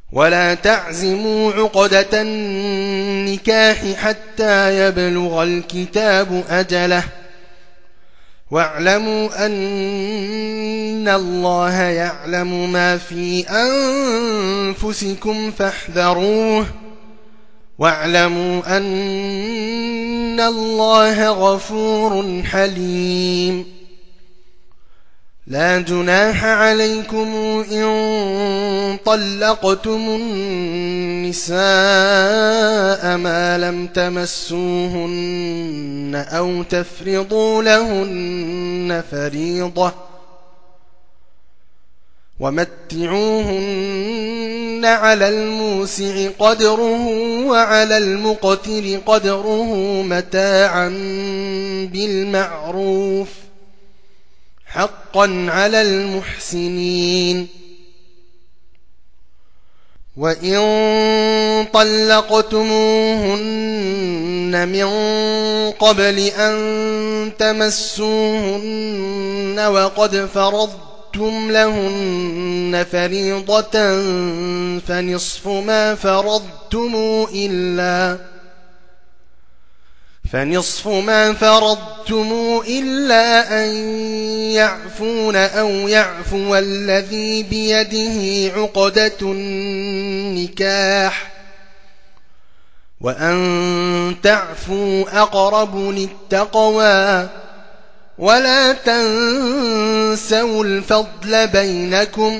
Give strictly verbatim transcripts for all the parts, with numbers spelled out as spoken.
ولا تعزموا عقدة النكاح حتى يبلغ الكتاب أجله واعلموا أن الله يعلم ما في أنفسكم فاحذروه واعلموا أن الله غفور حليم. لا جناح عليكم إن طلقتم النساء ما لم تمسوهن أو تفرضوا لهن فريضة ومتعوهن على الموسع قدره وعلى المقتر قدره متاعا بالمعروف حقا على المحسنين. وإن طلقتموهن من قبل أن تمسوهن وقد فرضتم لهن فريضة فنصف ما فرضتم إلا فنصف ما فرضتم إلا أن يعفون أو يعفو الذي بيده عقدة النكاح وأن تعفوا أقرب للتقوى ولا تنسوا الفضل بينكم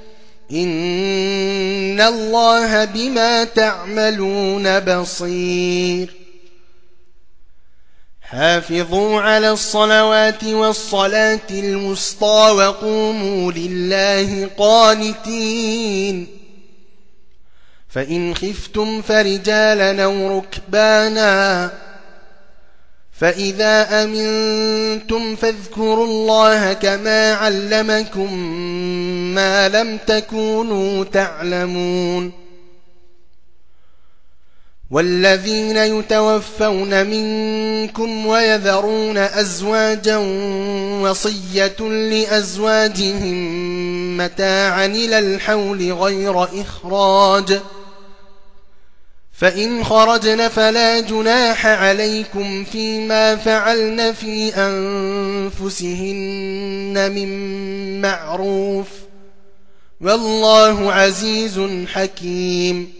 إن الله بما تعملون بصير. حافظوا على الصلوات والصلاة الوسطى وقوموا لله قانتين. فإن خفتم فرجالا أو ركبانا فإذا أمنتم فاذكروا الله كما علمكم ما لم تكونوا تعلمون. والذين يتوفون منكم ويذرون أزواجا وصية لأزواجهم متاعا إلى الحول غير إخراج فإن خرجن فلا جناح عليكم فيما فعلن في أنفسهن من معروف والله عزيز حكيم.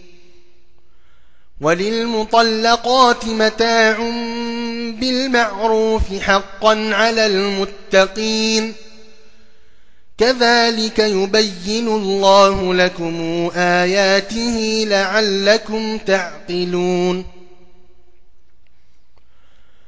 وللمطلقات متاع بالمعروف حقا على المتقين كذلك يبين الله لكم آياته لعلكم تعقلون.